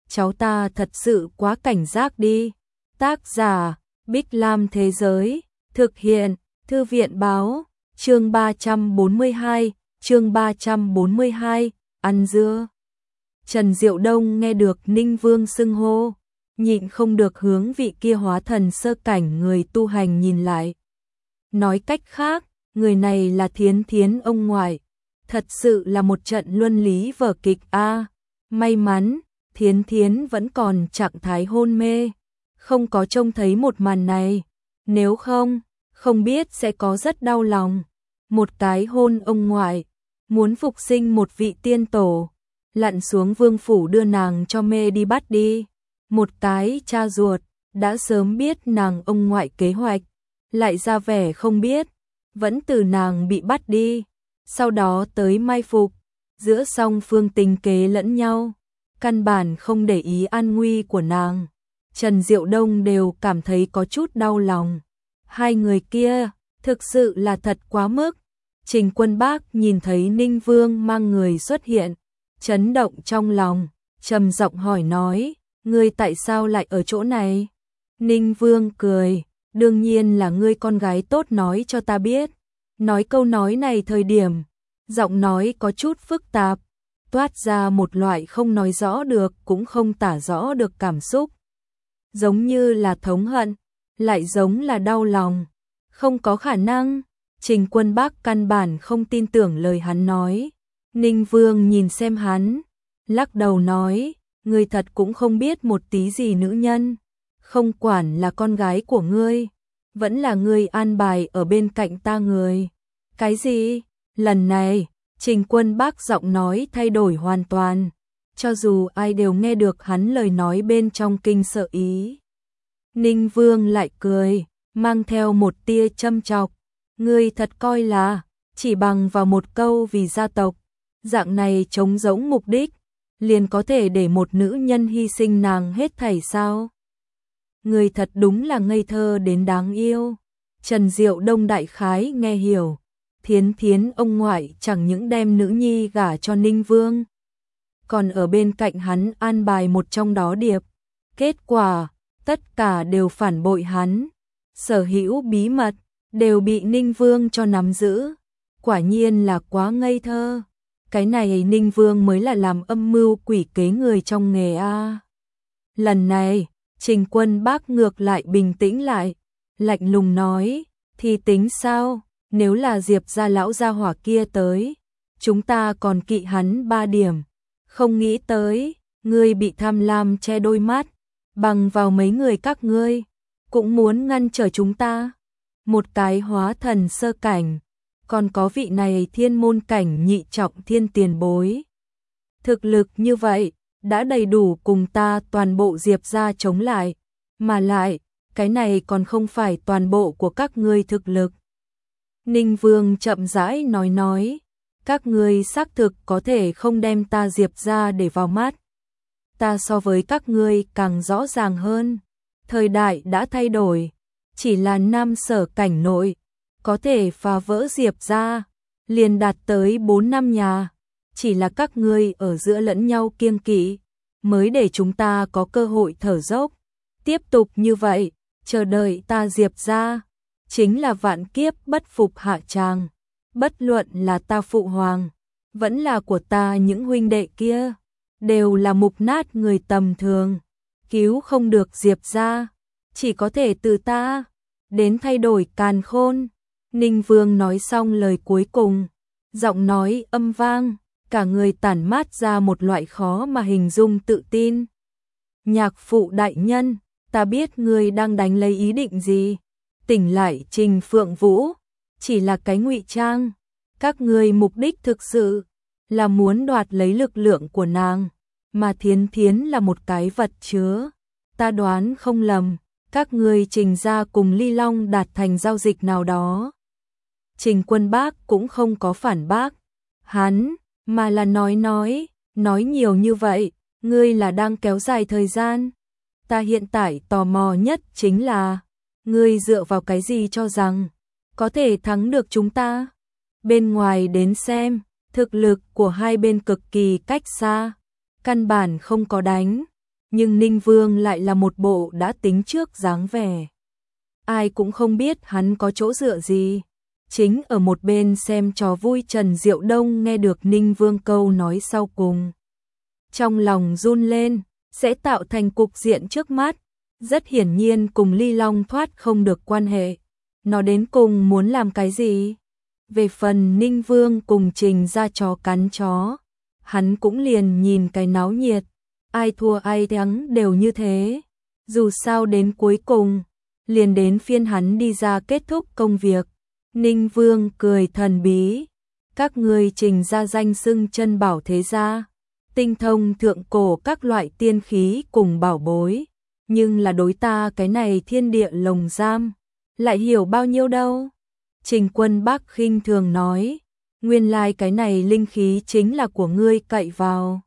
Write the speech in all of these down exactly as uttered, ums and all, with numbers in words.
cháu ta thật sự quá cảnh giác đi. Tác giả, Bích Lam Thế Giới, thực hiện, Thư viện Báo, chương ba trăm bốn mươi hai, chương ba trăm bốn mươi hai, ăn dưa. Trần Diệu Đông nghe được Ninh Vương xưng hô, nhịn không được hướng vị kia hóa thần sơ cảnh người tu hành nhìn lại. Nói cách khác, người này là Thiến Thiến ông ngoại. Thật sự là một trận luân lý vở kịch a. May mắn, Thiến Thiến vẫn còn trạng thái hôn mê, không có trông thấy một màn này. Nếu không, không biết sẽ có rất đau lòng. Một cái hôn ông ngoại, muốn phục sinh một vị tiên tổ, lặn xuống vương phủ đưa nàng cho mê đi bắt đi. Một cái cha ruột, đã sớm biết nàng ông ngoại kế hoạch, lại ra vẻ không biết, vẫn từ nàng bị bắt đi, sau đó tới mai phục, giữa song phương tình kế lẫn nhau, căn bản không để ý an nguy của nàng. Trần Diệu Đông đều cảm thấy có chút đau lòng. Hai người kia, thực sự là thật quá mức. Trình Quân Bác nhìn thấy Ninh Vương mang người xuất hiện, chấn động trong lòng, trầm giọng hỏi nói, ngươi tại sao lại ở chỗ này? Ninh Vương cười, đương nhiên là ngươi con gái tốt nói cho ta biết. Nói câu nói này thời điểm, giọng nói có chút phức tạp, toát ra một loại không nói rõ được cũng không tả rõ được cảm xúc. Giống như là thống hận, lại giống là đau lòng. Không có khả năng, Trình Quân Bác căn bản không tin tưởng lời hắn nói. Ninh Vương nhìn xem hắn, lắc đầu nói, ngươi thật cũng không biết một tí gì nữ nhân. Không quản là con gái của ngươi, vẫn là ngươi an bài ở bên cạnh ta người. Cái gì? Lần này, Trình Quân Bác giọng nói thay đổi hoàn toàn, cho dù ai đều nghe được hắn lời nói bên trong kinh sợ ý. Ninh Vương lại cười, mang theo một tia châm chọc, ngươi thật coi là chỉ bằng vào một câu vì gia tộc, dạng này trống rỗng mục đích, liền có thể để một nữ nhân hy sinh nàng hết thảy sao? Ngươi thật đúng là ngây thơ đến đáng yêu. Trần Diệu Đông đại khái nghe hiểu, Thiến Thiến ông ngoại chẳng những đem nữ nhi gả cho Ninh Vương, còn ở bên cạnh hắn an bài một trong đó điệp. Kết quả, tất cả đều phản bội hắn, sở hữu bí mật đều bị Ninh Vương cho nắm giữ. Quả nhiên là quá ngây thơ. Cái này Ninh Vương mới là làm âm mưu quỷ kế người trong nghề a. Lần này, Trình Quân Bác ngược lại bình tĩnh lại, lạnh lùng nói, thì tính sao, nếu là Diệp gia lão gia hỏa kia tới, chúng ta còn kỵ hắn ba điểm. Không nghĩ tới, ngươi bị tham lam che đôi mắt, bằng vào mấy người các ngươi, cũng muốn ngăn trở chúng ta. Một cái hóa thần sơ cảnh, còn có vị này thiên môn cảnh nhị trọng thiên tiền bối. Thực lực như vậy, đã đầy đủ cùng ta toàn bộ Diệp gia chống lại, mà lại, cái này còn không phải toàn bộ của các ngươi thực lực. Ninh Vương chậm rãi nói nói, các ngươi xác thực có thể không đem ta Diệp gia để vào mắt. Ta so với các ngươi càng rõ ràng hơn, thời đại đã thay đổi, chỉ là nam sở cảnh nội, có thể phá vỡ Diệp gia, liền đạt tới bốn năm nhà, chỉ là các ngươi ở giữa lẫn nhau kiêng kỵ, mới để chúng ta có cơ hội thở dốc. Tiếp tục như vậy, chờ đợi ta Diệp gia, chính là vạn kiếp bất phục hạ tràng. Bất luận là ta phụ hoàng, vẫn là của ta những huynh đệ kia, đều là mục nát người tầm thường, cứu không được Diệp gia, chỉ có thể từ ta đến thay đổi càn khôn. Ninh Vương nói xong lời cuối cùng, giọng nói âm vang, cả người tản mát ra một loại khó mà hình dung tự tin. Nhạc phụ đại nhân, ta biết ngươi đang đánh lấy ý định gì. Tỉnh lại Trình Phượng Vũ, chỉ là cái ngụy trang. Các ngươi mục đích thực sự là muốn đoạt lấy lực lượng của nàng, mà Thiến Thiến là một cái vật chứa. Ta đoán không lầm, các ngươi Trình gia cùng Ly Long đạt thành giao dịch nào đó. Trình Quân Bác cũng không có phản bác hắn, mà là nói nói, nói nhiều như vậy, ngươi là đang kéo dài thời gian. Ta hiện tại tò mò nhất chính là, ngươi dựa vào cái gì cho rằng có thể thắng được chúng ta? Bên ngoài đến xem, thực lực của hai bên cực kỳ cách xa, căn bản không có đánh nhưng Ninh Vương lại là một bộ đã tính trước dáng vẻ. Ai cũng không biết hắn có chỗ dựa gì. Chính ở một bên xem trò vui Trần Diệu Đông nghe được Ninh Vương câu nói sau cùng. Trong lòng run lên, sẽ tạo thành cục diện trước mắt. Rất hiển nhiên cùng Ly Long thoát không được quan hệ. Nó đến cùng muốn làm cái gì? Về phần Ninh Vương cùng Trình ra chó cắn chó, hắn cũng liền nhìn cái náo nhiệt. Ai thua ai thắng đều như thế. Dù sao đến cuối cùng, liền đến phiên hắn đi ra kết thúc công việc. Ninh Vương cười thần bí. Các ngươi Trình ra danh xưng chân bảo thế gia, tinh thông thượng cổ các loại tiên khí cùng bảo bối. Nhưng là đối ta cái này thiên địa lồng giam, lại hiểu bao nhiêu đâu. Trình Quân Bác khinh thường nói, nguyên lai cái này linh khí chính là của ngươi cậy vào.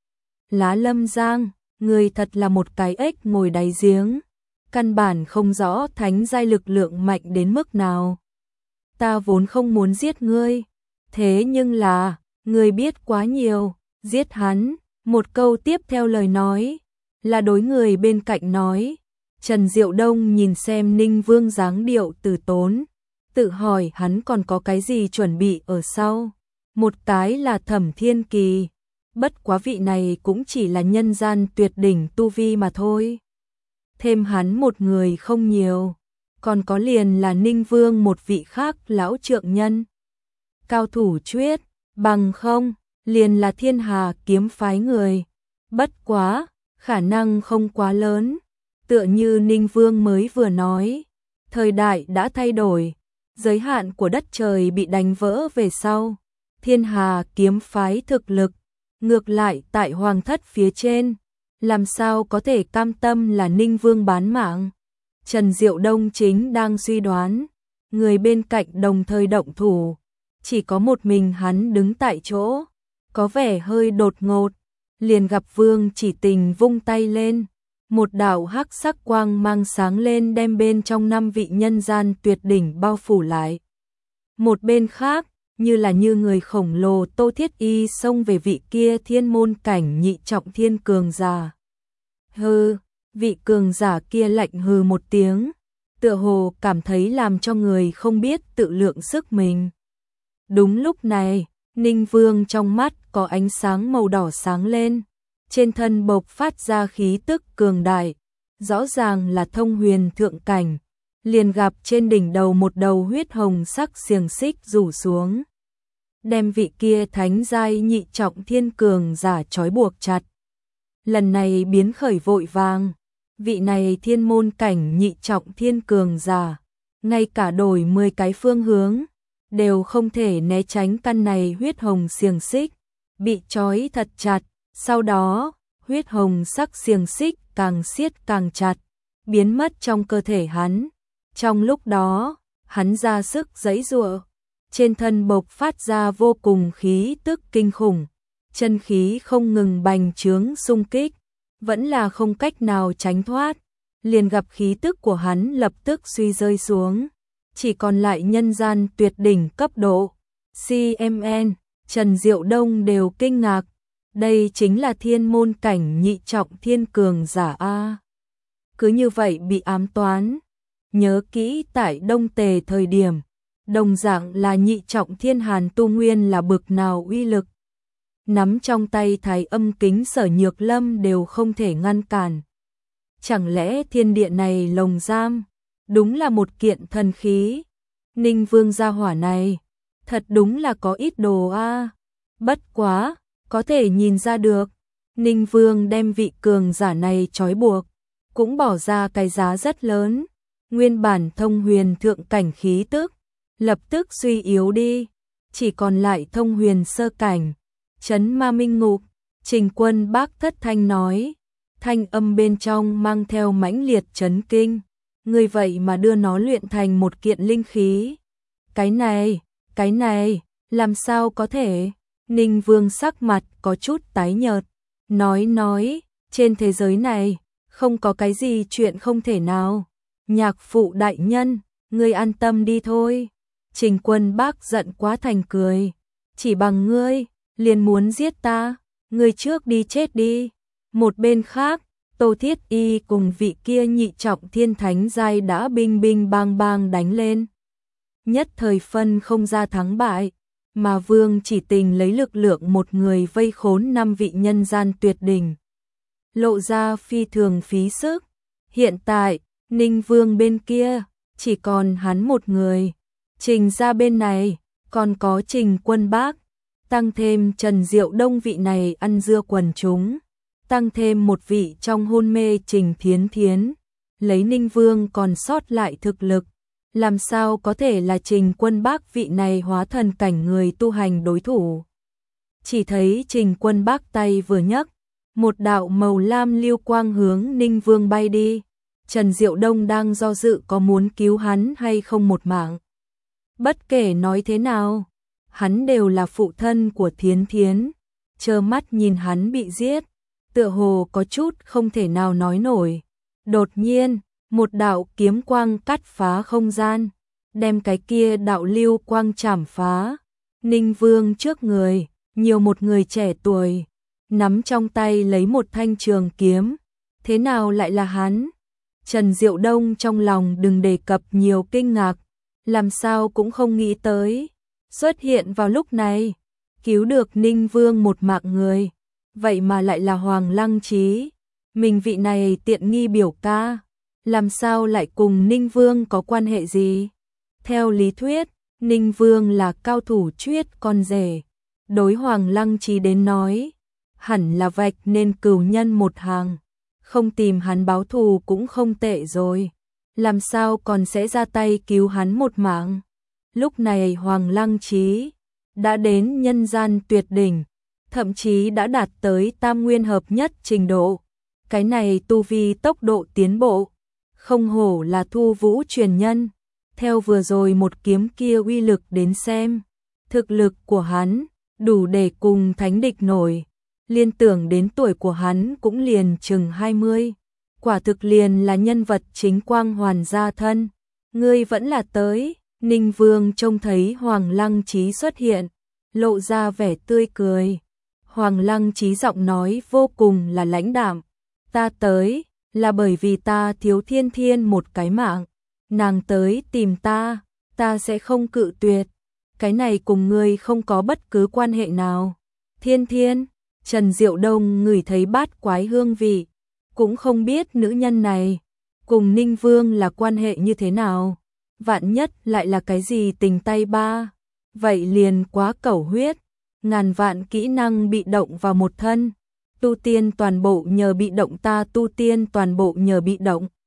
Lá Lâm Giang, ngươi thật là một cái ếch ngồi đáy giếng, căn bản không rõ thánh giai lực lượng mạnh đến mức nào. Ta vốn không muốn giết ngươi, thế nhưng là, ngươi biết quá nhiều, giết hắn. Một câu tiếp theo lời nói, là đối người bên cạnh nói. Trần Diệu Đông nhìn xem Ninh Vương dáng điệu từ tốn, tự hỏi hắn còn có cái gì chuẩn bị ở sau. Một cái là Thẩm Thiên Kỳ, bất quá vị này cũng chỉ là nhân gian tuyệt đỉnh tu vi mà thôi. Thêm hắn một người không nhiều, còn có liền là Ninh Vương một vị khác lão trượng nhân. Cao thủ chuyết, bằng không, liền là Thiên Hà kiếm phái người. Bất quá, khả năng không quá lớn. Tựa như Ninh Vương mới vừa nói, thời đại đã thay đổi, giới hạn của đất trời bị đánh vỡ về sau. Thiên Hà kiếm phái thực lực, ngược lại tại hoàng thất phía trên, làm sao có thể cam tâm là Ninh Vương bán mạng. Trần Diệu Đông chính đang suy đoán, người bên cạnh đồng thời động thủ, chỉ có một mình hắn đứng tại chỗ, có vẻ hơi đột ngột, liền gặp Vương Chỉ Tình vung tay lên. Một đạo hắc sắc quang mang sáng lên đem bên trong năm vị nhân gian tuyệt đỉnh bao phủ lại. Một bên khác, như là như người khổng lồ Tô Thiết Y xông về vị kia thiên môn cảnh nhị trọng thiên cường giả. Hừ, vị cường giả kia lạnh hừ một tiếng, tựa hồ cảm thấy làm cho người không biết tự lượng sức mình. Đúng lúc này, Ninh Vương trong mắt có ánh sáng màu đỏ sáng lên. Trên thân bộc phát ra khí tức cường đại, rõ ràng là thông huyền thượng cảnh, liền gặp trên đỉnh đầu một đầu huyết hồng sắc xiềng xích rủ xuống, đem vị kia thánh giai nhị trọng thiên cường giả trói buộc chặt. Lần này biến khởi vội vàng, vị này thiên môn cảnh nhị trọng thiên cường giả, ngay cả đổi mười cái phương hướng, đều không thể né tránh căn này huyết hồng xiềng xích, bị trói thật chặt. Sau đó, huyết hồng sắc xiềng xích càng siết càng chặt, biến mất trong cơ thể hắn. Trong lúc đó, hắn ra sức giãy giụa, trên thân bộc phát ra vô cùng khí tức kinh khủng, chân khí không ngừng bành trướng xung kích, vẫn là không cách nào tránh thoát, liền gặp khí tức của hắn lập tức suy rơi xuống, chỉ còn lại nhân gian tuyệt đỉnh cấp độ. xê em en, Trần Diệu Đông đều kinh ngạc. Đây chính là thiên môn cảnh nhị trọng thiên cường giả A. Cứ như vậy bị ám toán. Nhớ kỹ tại Đông Tề thời điểm, đồng dạng là nhị trọng thiên hàn tu nguyên là bực nào uy lực. Nắm trong tay Thái Âm kính Sở Nhược Lâm đều không thể ngăn cản. Chẳng lẽ thiên địa này lồng giam, đúng là một kiện thần khí. Ninh Vương gia hỏa này, thật đúng là có ít đồ A. Bất quá, có thể nhìn ra được, Ninh Vương đem vị cường giả này trói buộc, cũng bỏ ra cái giá rất lớn. Nguyên bản thông huyền thượng cảnh khí tức, lập tức suy yếu đi, chỉ còn lại thông huyền sơ cảnh. Chấn Ma Minh Ngục, Trình Quân Bác thất thanh nói, thanh âm bên trong mang theo mãnh liệt chấn kinh. Người vậy mà đưa nó luyện thành một kiện linh khí. Cái này, cái này, làm sao có thể? Ninh Vương sắc mặt có chút tái nhợt, nói nói, trên thế giới này, không có cái gì chuyện không thể nào. Nhạc phụ đại nhân, ngươi an tâm đi thôi. Trình Quân Bác giận quá thành cười, chỉ bằng ngươi, liền muốn giết ta, ngươi trước đi chết đi. Một bên khác, Tô Thiết Y cùng vị kia nhị trọng thiên thánh giai đã binh binh bang bang đánh lên. Nhất thời phân không ra thắng bại, mà Vương Chỉ Tình lấy lực lượng một người vây khốn năm vị nhân gian tuyệt đỉnh. Lộ ra phi thường phí sức. Hiện tại, Ninh Vương bên kia, chỉ còn hắn một người. Trình ra bên này, còn có Trình Quân Bác, tăng thêm Trần Diệu Đông vị này ăn dưa quần chúng, tăng thêm một vị trong hôn mê Trình Thiến Thiến, lấy Ninh Vương còn sót lại thực lực, làm sao có thể là Trình Quân Bác vị này hóa thần cảnh người tu hành đối thủ. Chỉ thấy Trình Quân Bác tay vừa nhấc, một đạo màu lam lưu quang hướng Ninh Vương bay đi. Trần Diệu Đông đang do dự có muốn cứu hắn hay không một mạng. Bất kể nói thế nào, hắn đều là phụ thân của Thiến Thiến, trơ mắt nhìn hắn bị giết, tựa hồ có chút không thể nào nói nổi. Đột nhiên, một đạo kiếm quang cắt phá không gian, đem cái kia đạo lưu quang chảm phá. Ninh Vương trước người, nhiều một người trẻ tuổi, nắm trong tay lấy một thanh trường kiếm. Thế nào lại là hắn? Trần Diệu Đông trong lòng đừng đề cập nhiều kinh ngạc, làm sao cũng không nghĩ tới. Xuất hiện vào lúc này, cứu được Ninh Vương một mạng người, vậy mà lại là Hoàng Lăng Chí. Mình vị này tiện nghi biểu ca, làm sao lại cùng Ninh Vương có quan hệ gì? Theo lý thuyết, Ninh Vương là cao thủ chuyết con rể. Đối Hoàng Lăng Chí đến nói, hẳn là vạch nên cừu nhân một hàng. Không tìm hắn báo thù cũng không tệ rồi. Làm sao còn sẽ ra tay cứu hắn một mạng? Lúc này Hoàng Lăng Chí đã đến nhân gian tuyệt đỉnh, thậm chí đã đạt tới tam nguyên hợp nhất trình độ. Cái này tu vi tốc độ tiến bộ, không hổ là Thu Vũ truyền nhân. Theo vừa rồi một kiếm kia uy lực đến xem, thực lực của hắn đủ để cùng thánh địch nổi. Liên tưởng đến tuổi của hắn cũng liền chừng hai mươi, quả thực liền là nhân vật chính quang hoàn gia thân. Ngươi vẫn là tới. Ninh Vương trông thấy Hoàng Lăng Chí xuất hiện, lộ ra vẻ tươi cười. Hoàng Lăng Chí giọng nói vô cùng là lãnh đạm. Ta tới, là bởi vì ta thiếu Thiên Thiên một cái mạng. Nàng tới tìm ta, ta sẽ không cự tuyệt. Cái này cùng ngươi không có bất cứ quan hệ nào. Thiên Thiên, Trần Diệu Đông ngửi thấy bát quái hương vị, cũng không biết nữ nhân này cùng Ninh Vương là quan hệ như thế nào. Vạn nhất lại là cái gì tình tay ba, vậy liền quá cẩu huyết. Ngàn vạn kỹ năng bị động vào một thân, tu tiên toàn bộ nhờ bị động, ta tu tiên toàn bộ nhờ bị động.